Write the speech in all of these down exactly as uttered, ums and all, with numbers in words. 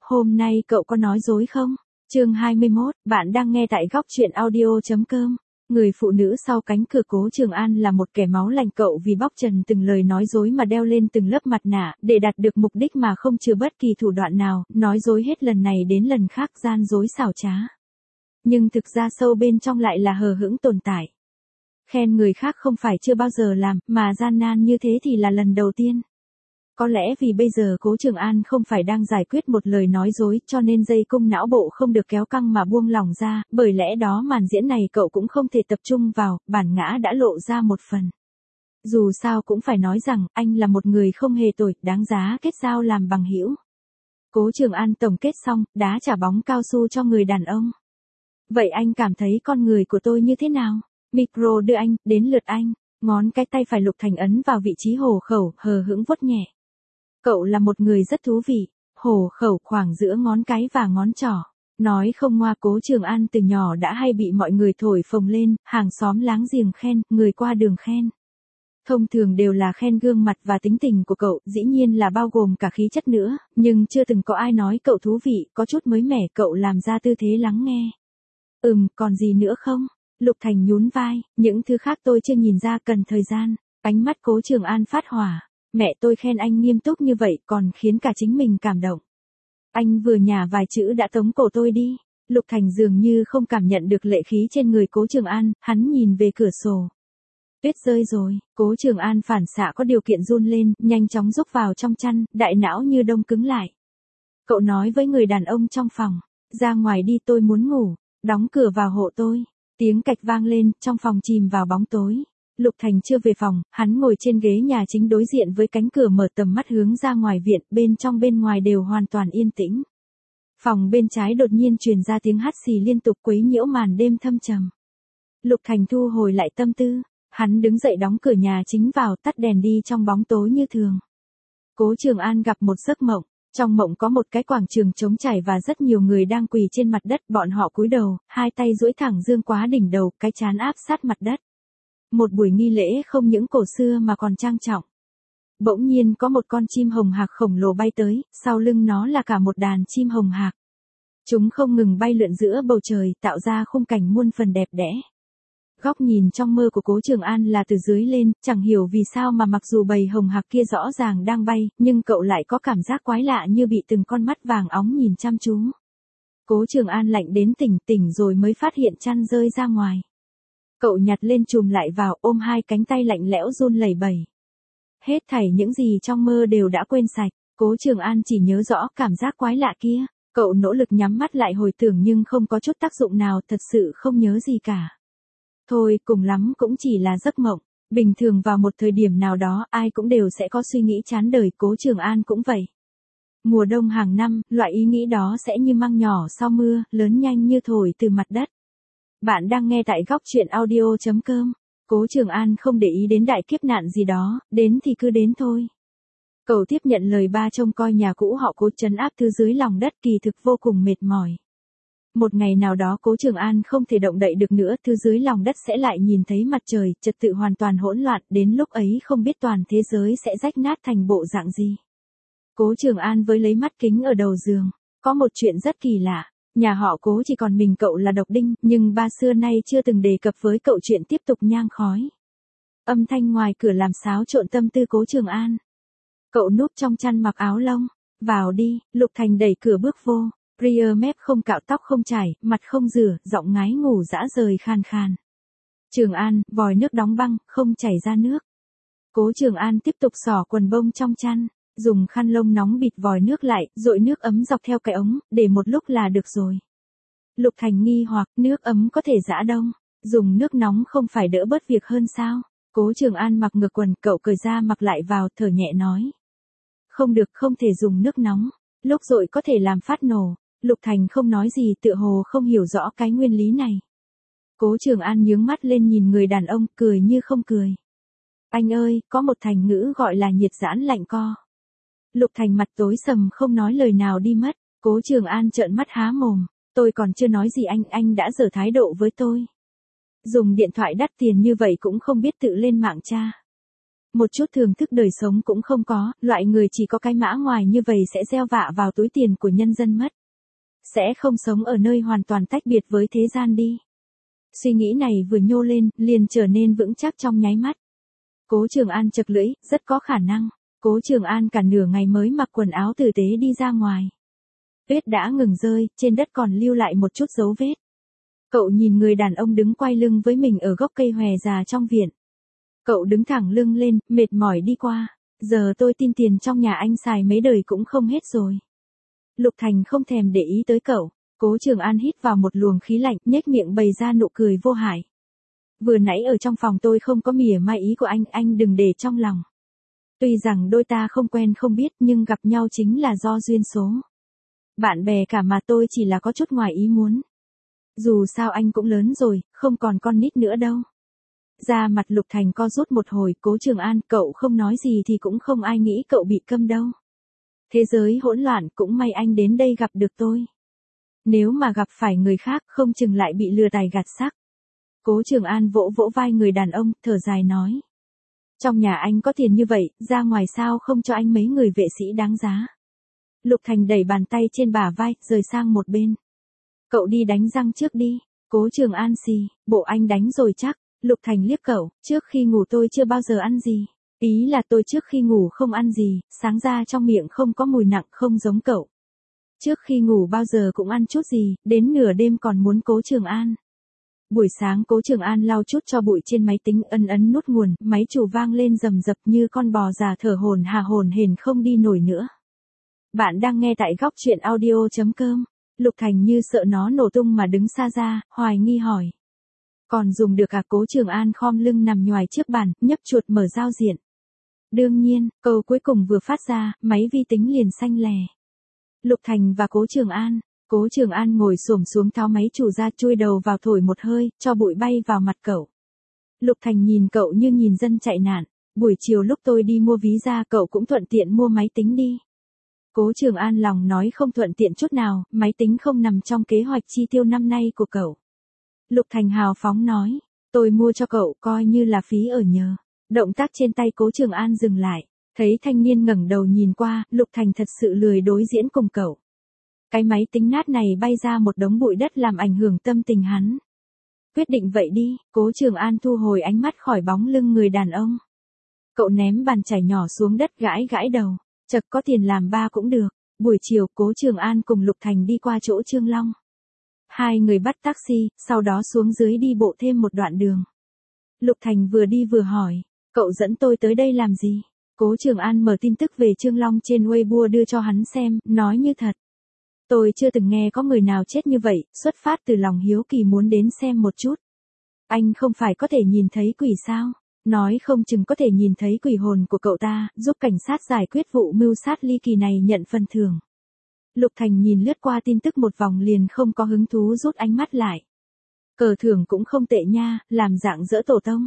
Hôm nay cậu có nói dối không? Chương hai mươi mốt, bạn đang nghe tại góc truyện audio.com. Người phụ nữ sau cánh cửa Cố Trường An là một kẻ máu lạnh, cậu vì bóc trần từng lời nói dối mà đeo lên từng lớp mặt nạ, để đạt được mục đích mà không chừa bất kỳ thủ đoạn nào, nói dối hết lần này đến lần khác, gian dối xảo trá. Nhưng thực ra sâu bên trong lại là hờ hững tồn tại. Khen người khác không phải chưa bao giờ làm, mà gian nan như thế thì là lần đầu tiên. Có lẽ vì bây giờ Cố Trường An không phải đang giải quyết một lời nói dối, cho nên dây cung não bộ không được kéo căng mà buông lỏng ra, bởi lẽ đó màn diễn này cậu cũng không thể tập trung vào, bản ngã đã lộ ra một phần. Dù sao cũng phải nói rằng, anh là một người không hề tồi, đáng giá kết giao làm bằng hữu. Cố Trường An tổng kết xong, đá trả bóng cao su cho người đàn ông. Vậy anh cảm thấy con người của tôi như thế nào? Micro đưa anh, đến lượt anh. Ngón cái tay phải Lục Thành ấn vào vị trí hổ khẩu, hờ hững vuốt nhẹ. Cậu là một người rất thú vị, hổ khẩu khoảng giữa ngón cái và ngón trỏ. Nói không ngoa, Cố Trường An từ nhỏ đã hay bị mọi người thổi phồng lên, hàng xóm láng giềng khen, người qua đường khen. Thông thường đều là khen gương mặt và tính tình của cậu, dĩ nhiên là bao gồm cả khí chất nữa, nhưng chưa từng có ai nói cậu thú vị, có chút mới mẻ, cậu làm ra tư thế lắng nghe. Ừm, còn gì nữa không? Lục Thành nhún vai, những thứ khác tôi chưa nhìn ra, cần thời gian. Ánh mắt Cố Trường An phát hỏa. Mẹ tôi khen anh nghiêm túc như vậy còn khiến cả chính mình cảm động. Anh vừa nhả vài chữ đã tống cổ tôi đi. Lục Thành dường như không cảm nhận được lệ khí trên người Cố Trường An, hắn nhìn về cửa sổ. Tuyết rơi rồi, Cố Trường An phản xạ có điều kiện run lên, nhanh chóng rúc vào trong chăn, đại não như đông cứng lại. Cậu nói với người đàn ông trong phòng, ra ngoài đi, tôi muốn ngủ, đóng cửa vào hộ tôi. Tiếng cạch vang lên, trong phòng chìm vào bóng tối. Lục Thành chưa về phòng, hắn ngồi trên ghế nhà chính đối diện với cánh cửa mở tầm mắt hướng ra ngoài viện, bên trong bên ngoài đều hoàn toàn yên tĩnh. Phòng bên trái đột nhiên truyền ra tiếng hắt xì liên tục quấy nhiễu màn đêm thâm trầm. Lục Thành thu hồi lại tâm tư, hắn đứng dậy đóng cửa nhà chính vào, tắt đèn đi trong bóng tối như thường. Cố Trường An gặp một giấc mộng. Trong mộng có một cái quảng trường trống trải và rất nhiều người đang quỳ trên mặt đất, bọn họ cúi đầu, hai tay duỗi thẳng dương quá đỉnh đầu, cái trán áp sát mặt đất. Một buổi nghi lễ không những cổ xưa mà còn trang trọng. Bỗng nhiên có một con chim hồng hạc khổng lồ bay tới, sau lưng nó là cả một đàn chim hồng hạc. Chúng không ngừng bay lượn giữa bầu trời, tạo ra khung cảnh muôn phần đẹp đẽ. Góc nhìn trong mơ của Cố Trường An là từ dưới lên, chẳng hiểu vì sao mà mặc dù bầy hồng hạc kia rõ ràng đang bay, nhưng cậu lại có cảm giác quái lạ như bị từng con mắt vàng óng nhìn chăm chú. Cố Trường An lạnh đến tỉnh tỉnh rồi mới phát hiện chăn rơi ra ngoài. Cậu nhặt lên chùm lại vào, ôm hai cánh tay lạnh lẽo run lẩy bẩy. Hết thảy những gì trong mơ đều đã quên sạch, Cố Trường An chỉ nhớ rõ cảm giác quái lạ kia. Cậu nỗ lực nhắm mắt lại hồi tưởng nhưng không có chút tác dụng nào, thật sự không nhớ gì cả. Thôi, cùng lắm cũng chỉ là giấc mộng. Bình thường vào một thời điểm nào đó, ai cũng đều sẽ có suy nghĩ chán đời, Cố Trường An cũng vậy. Mùa đông hàng năm, loại ý nghĩ đó sẽ như măng nhỏ sau mưa, lớn nhanh như thổi từ mặt đất. Bạn đang nghe tại góc truyện audio.com. Cố Trường An không để ý đến đại kiếp nạn gì đó, đến thì cứ đến thôi. Cậu tiếp nhận lời ba trông coi nhà cũ họ Cố trấn áp thứ dưới lòng đất, kỳ thực vô cùng mệt mỏi. Một ngày nào đó Cố Trường An không thể động đậy được nữa, thứ dưới lòng đất sẽ lại nhìn thấy mặt trời, trật tự hoàn toàn hỗn loạn, đến lúc ấy không biết toàn thế giới sẽ rách nát thành bộ dạng gì. Cố Trường An với lấy mắt kính ở đầu giường, có một chuyện rất kỳ lạ, nhà họ Cố chỉ còn mình cậu là độc đinh, nhưng ba xưa nay chưa từng đề cập với cậu chuyện tiếp tục nhang khói. Âm thanh ngoài cửa làm xáo trộn tâm tư Cố Trường An. Cậu núp trong chăn mặc áo lông, vào đi, Lục Thành đẩy cửa bước vô. Ria mép không cạo, tóc không chải, mặt không rửa, giọng ngái ngủ dã rời khan khan. Trường An, vòi nước đóng băng, không chảy ra nước. Cố Trường An tiếp tục xỏ quần bông trong chăn, dùng khăn lông nóng bịt vòi nước lại, dội nước ấm dọc theo cái ống, để một lúc là được rồi. Lục Thành nghi hoặc, nước ấm có thể giã đông, dùng nước nóng không phải đỡ bớt việc hơn sao? Cố Trường An mặc ngược quần, cậu cởi ra mặc lại vào, thở nhẹ nói. Không được, không thể dùng nước nóng, lúc dội có thể làm phát nổ. Lục Thành không nói gì, tựa hồ không hiểu rõ cái nguyên lý này. Cố Trường An nhướng mắt lên nhìn người đàn ông, cười như không cười. Anh ơi, có một thành ngữ gọi là nhiệt giãn lạnh co. Lục Thành mặt tối sầm không nói lời nào đi mất. Cố Trường An trợn mắt há mồm. Tôi còn chưa nói gì anh, anh đã giở thái độ với tôi. Dùng điện thoại đắt tiền như vậy cũng không biết tự lên mạng tra. Một chút thưởng thức đời sống cũng không có, loại người chỉ có cái mã ngoài như vậy sẽ gieo vạ vào túi tiền của nhân dân mất. Sẽ không sống ở nơi hoàn toàn tách biệt với thế gian đi. Suy nghĩ này vừa nhô lên, liền trở nên vững chắc trong nháy mắt. Cố Trường An chật lưỡi, rất có khả năng. Cố Trường An cả nửa ngày mới mặc quần áo tử tế đi ra ngoài. Tuyết đã ngừng rơi, trên đất còn lưu lại một chút dấu vết. Cậu nhìn người đàn ông đứng quay lưng với mình ở gốc cây hòe già trong viện. Cậu đứng thẳng lưng lên, mệt mỏi đi qua. Giờ tôi tin tiền trong nhà anh xài mấy đời cũng không hết rồi. Lục Thành không thèm để ý tới cậu. Cố Trường An hít vào một luồng khí lạnh, nhếch miệng bày ra nụ cười vô hại. Vừa nãy ở trong phòng tôi không có mỉa mai ý của anh, anh đừng để trong lòng. Tuy rằng đôi ta không quen không biết nhưng gặp nhau chính là do duyên số. Bạn bè cả mà tôi chỉ là có chút ngoài ý muốn. Dù sao anh cũng lớn rồi, không còn con nít nữa đâu. Da mặt Lục Thành co rút một hồi, Cố Trường An, cậu không nói gì thì cũng không ai nghĩ cậu bị câm đâu. Thế giới hỗn loạn, cũng may anh đến đây gặp được tôi. Nếu mà gặp phải người khác không chừng lại bị lừa tài gạt xác. Cố Trường An vỗ vỗ vai người đàn ông, thở dài nói. Trong nhà anh có tiền như vậy, ra ngoài sao không cho anh mấy người vệ sĩ đáng giá. Lục Thành đẩy bàn tay trên bả vai, rời sang một bên. Cậu đi đánh răng trước đi. Cố Trường An xì, bộ anh đánh rồi chắc. Lục Thành liếc cậu, trước khi ngủ tôi chưa bao giờ ăn gì. Ý là tôi trước khi ngủ không ăn gì, sáng ra trong miệng không có mùi nặng, không giống cậu. Trước khi ngủ bao giờ cũng ăn chút gì, đến nửa đêm còn muốn Cố Trường An. Buổi sáng Cố Trường An lau chút cho bụi trên máy tính, ấn ấn nút nguồn, máy chủ vang lên rầm rập như con bò già thở hổn hà hổn hển không đi nổi nữa. Bạn đang nghe tại góc truyện audio chấm com. Lục Thành như sợ nó nổ tung mà đứng xa ra, hoài nghi hỏi. Còn dùng được à? Cố Trường An khom lưng nằm nhoài trước bàn, nhấp chuột mở giao diện. Đương nhiên, câu cuối cùng vừa phát ra, máy vi tính liền xanh lè. Lục Thành và Cố Trường An. Cố Trường An ngồi xổm xuống tháo máy chủ ra, chui đầu vào thổi một hơi, cho bụi bay vào mặt cậu. Lục Thành nhìn cậu như nhìn dân chạy nạn. Buổi chiều lúc tôi đi mua ví ra cậu cũng thuận tiện mua máy tính đi. Cố Trường An lòng nói không thuận tiện chút nào, máy tính không nằm trong kế hoạch chi tiêu năm nay của cậu. Lục Thành hào phóng nói, tôi mua cho cậu coi như là phí ở nhờ. Động tác trên tay Cố Trường An dừng lại, thấy thanh niên ngẩng đầu nhìn qua, Lục Thành thật sự lười đối diễn cùng cậu. Cái máy tính nát này bay ra một đống bụi đất làm ảnh hưởng tâm tình hắn. Quyết định vậy đi, Cố Trường An thu hồi ánh mắt khỏi bóng lưng người đàn ông. Cậu ném bàn chải nhỏ xuống đất gãi gãi đầu, chật có tiền làm ba cũng được. Buổi chiều Cố Trường An cùng Lục Thành đi qua chỗ Trương Long. Hai người bắt taxi, sau đó xuống dưới đi bộ thêm một đoạn đường. Lục Thành vừa đi vừa hỏi, cậu dẫn tôi tới đây làm gì? Cố Trường An mở tin tức về Trương Long trên Weibo đưa cho hắn xem, nói như thật. Tôi chưa từng nghe có người nào chết như vậy, xuất phát từ lòng hiếu kỳ muốn đến xem một chút. Anh không phải có thể nhìn thấy quỷ sao? Nói không chừng có thể nhìn thấy quỷ hồn của cậu ta, giúp cảnh sát giải quyết vụ mưu sát ly kỳ này nhận phần thưởng. Lục Thành nhìn lướt qua tin tức một vòng liền không có hứng thú rút ánh mắt lại. Cờ thưởng cũng không tệ nha, làm dạng dỡ tổ tông.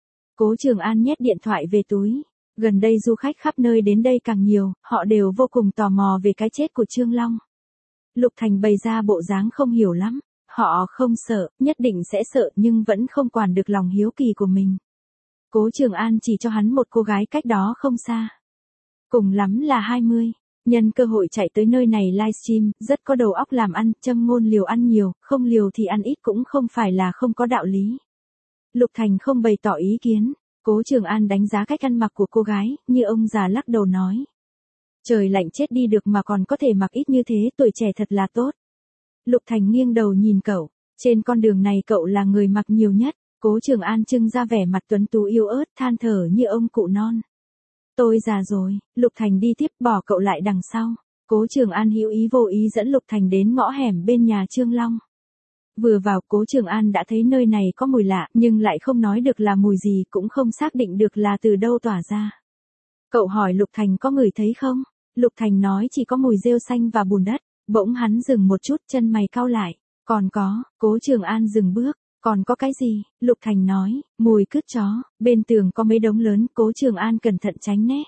Cố Trường An nhét điện thoại về túi. Gần đây du khách khắp nơi đến đây càng nhiều, họ đều vô cùng tò mò về cái chết của Trương Long. Lục Thành bày ra bộ dáng không hiểu lắm. Họ không sợ, nhất định sẽ sợ nhưng vẫn không quản được lòng hiếu kỳ của mình. Cố Trường An chỉ cho hắn một cô gái cách đó không xa. Cùng lắm là hai mươi. Nhân cơ hội chạy tới nơi này livestream, rất có đầu óc làm ăn, châm ngôn liều ăn nhiều, không liều thì ăn ít cũng không phải là không có đạo lý. Lục Thành không bày tỏ ý kiến. Cố Trường An đánh giá cách ăn mặc của cô gái, như ông già lắc đầu nói. Trời lạnh chết đi được mà còn có thể mặc ít như thế, tuổi trẻ thật là tốt. Lục Thành nghiêng đầu nhìn cậu, trên con đường này cậu là người mặc nhiều nhất. Cố Trường An trưng ra vẻ mặt tuấn tú yêu ớt, than thở như ông cụ non. Tôi già rồi. Lục Thành đi tiếp, bỏ cậu lại đằng sau. Cố Trường An hữu ý vô ý dẫn Lục Thành đến ngõ hẻm bên nhà Trương Long. Vừa vào, Cố Trường An đã thấy nơi này có mùi lạ, nhưng lại không nói được là mùi gì, cũng không xác định được là từ đâu tỏa ra. Cậu hỏi Lục Thành có ngửi thấy không? Lục Thành nói chỉ có mùi rêu xanh và bùn đất. Bỗng hắn dừng một chút, chân mày cau lại. Còn có. Cố Trường An dừng bước. Còn có cái gì? Lục Thành nói, mùi cứt chó, bên tường có mấy đống lớn, Cố Trường An cẩn thận tránh né.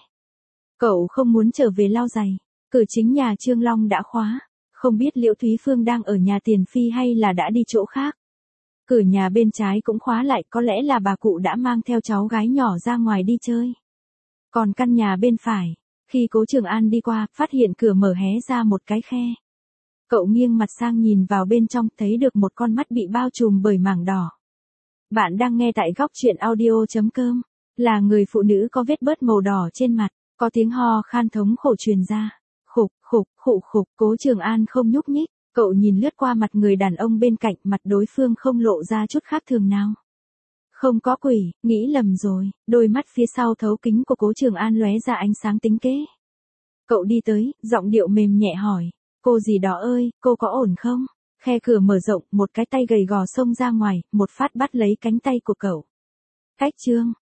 Cậu không muốn trở về lau giày. Cửa chính nhà Trương Long đã khóa. Không biết Liễu Thúy Phương đang ở nhà Tiền Phi hay là đã đi chỗ khác. Cửa nhà bên trái cũng khóa lại, có lẽ là bà cụ đã mang theo cháu gái nhỏ ra ngoài đi chơi. Còn căn nhà bên phải, khi Cố Trường An đi qua, phát hiện cửa mở hé ra một cái khe. Cậu nghiêng mặt sang nhìn vào bên trong, thấy được một con mắt bị bao trùm bởi mảng đỏ. Bạn đang nghe tại góc truyện audio chấm com, là người phụ nữ có vết bớt màu đỏ trên mặt, có tiếng ho khan thống khổ truyền ra. Khục, khục, khụ khục, Cố Trường An không nhúc nhích, cậu nhìn lướt qua mặt người đàn ông bên cạnh, mặt đối phương không lộ ra chút khác thường nào. Không có quỷ, nghĩ lầm rồi, đôi mắt phía sau thấu kính của Cố Trường An lóe ra ánh sáng tính kế. Cậu đi tới, giọng điệu mềm nhẹ hỏi, cô gì đó ơi, cô có ổn không? Khe cửa mở rộng, một cái tay gầy gò xông ra ngoài, một phát bắt lấy cánh tay của cậu. Cách Trương,